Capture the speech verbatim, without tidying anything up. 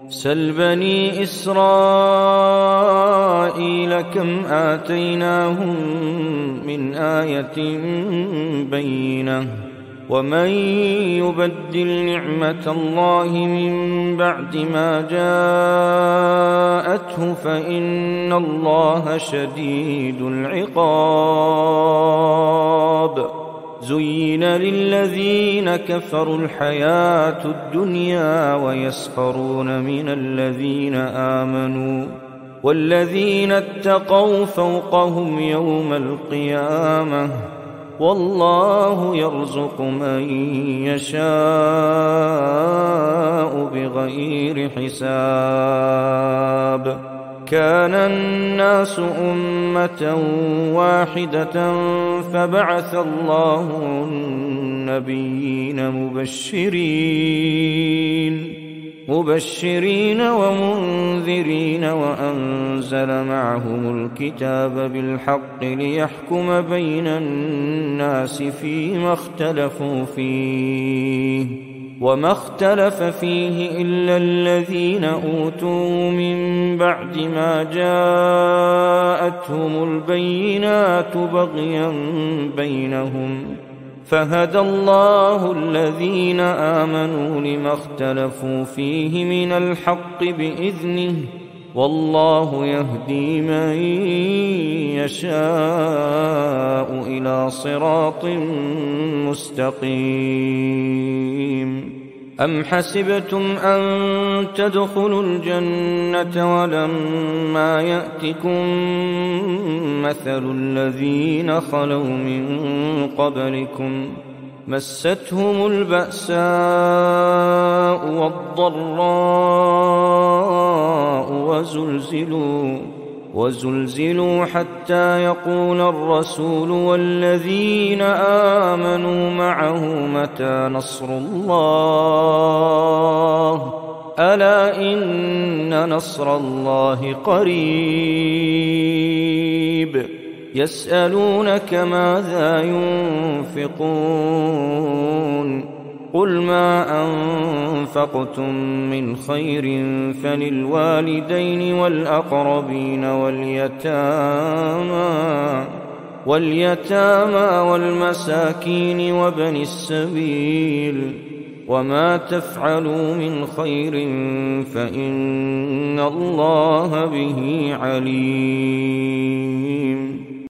سل بني إسرائيل كم آتيناهم من آية بينة ومن يبدل نعمة الله من بعد ما جاءته فإن الله شديد العقاب. زين للذين كفروا الحياة الدنيا ويسخرون من الذين آمنوا والذين اتقوا فوقهم يوم القيامة والله يرزق من يشاء بغير حساب. كان الناس أمة واحدة فبعث الله النبيين مبشرين مبشرين ومنذرين وأنزل معهم الكتاب بالحق ليحكم بين الناس فيما اختلفوا فيه وما اختلف فيه إلا الذين أوتوا من بعد ما جاءتهم البينات بغيا بينهم فهدى الله الذين آمنوا لما اختلفوا فيه من الحق بإذنه والله يهدي من يشاء إلى صراط مستقيم. أم حسبتم أن تدخلوا الجنة ولما يأتكم مثل الذين خلوا من قبلكم مستهم البأساء والضراء وزلزلوا وزلزلوا حتى يقول الرسول والذين آمنوا معه متى نصر الله ألا إن نصر الله قريب. يسألونك ماذا ينفقون قل ما أنفقتم من خير فللوالدين والأقربين واليتامى واليتامى والمساكين وابن السبيل وما تفعلوا من خير فإن الله به عليم.